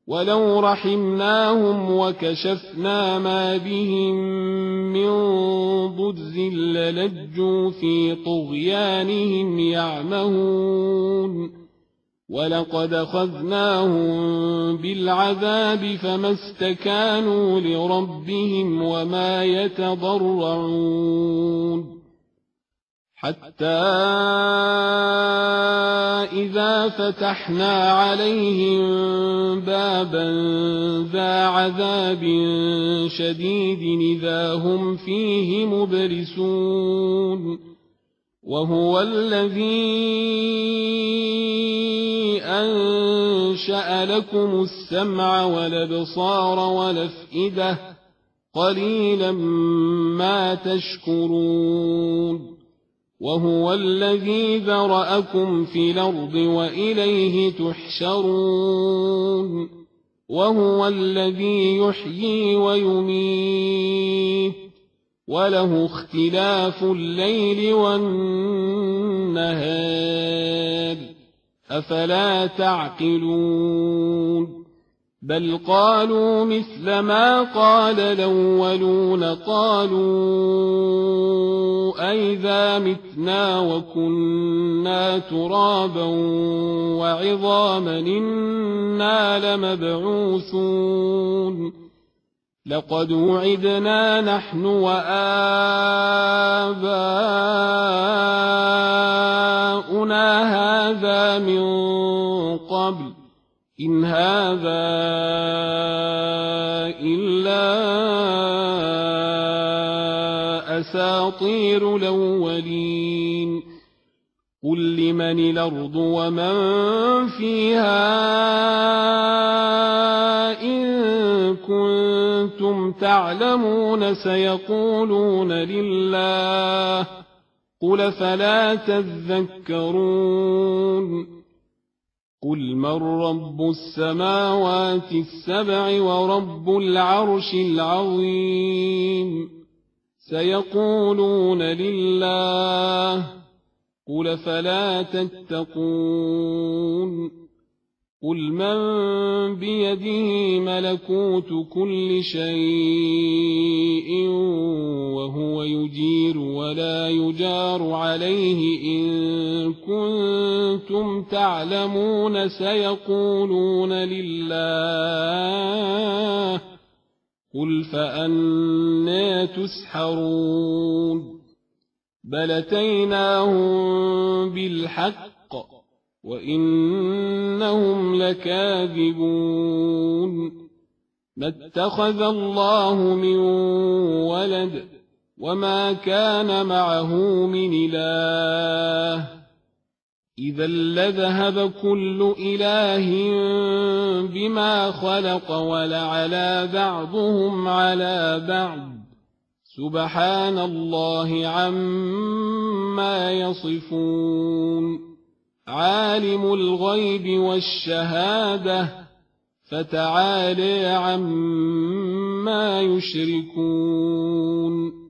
ولو رحمناهم وكشفنا ما بهم من ضر للجوا في طغيانهم يعمهون ولقد أخذناهم بالعذاب فما استكانوا لربهم وما يتضرعون حتى إذا فتحنا عليهم بابا ذا عذاب شديد إذا هم فيه مبلسون وهو الذي أنشأ لكم السمع والأبصار والأفئدة قليلا ما تشكرون وهو الذي ذرأكم في الأرض وإليه تحشرون وهو الذي يحيي ويميت وله اختلاف الليل والنهار أفلا تعقلون بل قالوا مثل ما قال الأولون قالوا أئذا متنا وكنا ترابا وعظاما إنا لمبعوثون لقد وعدنا نحن وآباؤنا هذا من قبل إن هذا إلا أساطير الأولين قل لمن الأرض ومن فيها إن كنتم تعلمون سيقولون لله قل فلا تذكرون قل من رب السماوات السبع ورب العرش العظيم سيقولون لله قل فلا تتقون قل من بيده ملكوت كل شيء وهو يجير ولا يجار عليه إن كنتم تعلمون سيقولون لله قل فأنى تسحرون بل أتيناهم بالحق وإنهم لكاذبون ما اتخذ الله من ولد وما كان معه من إله إذا لذهب كل إله بما خلق ولعلى بعضهم على بعض سبحان الله عما يصفون عالم الغيب والشهادة فتعالى عما يشركون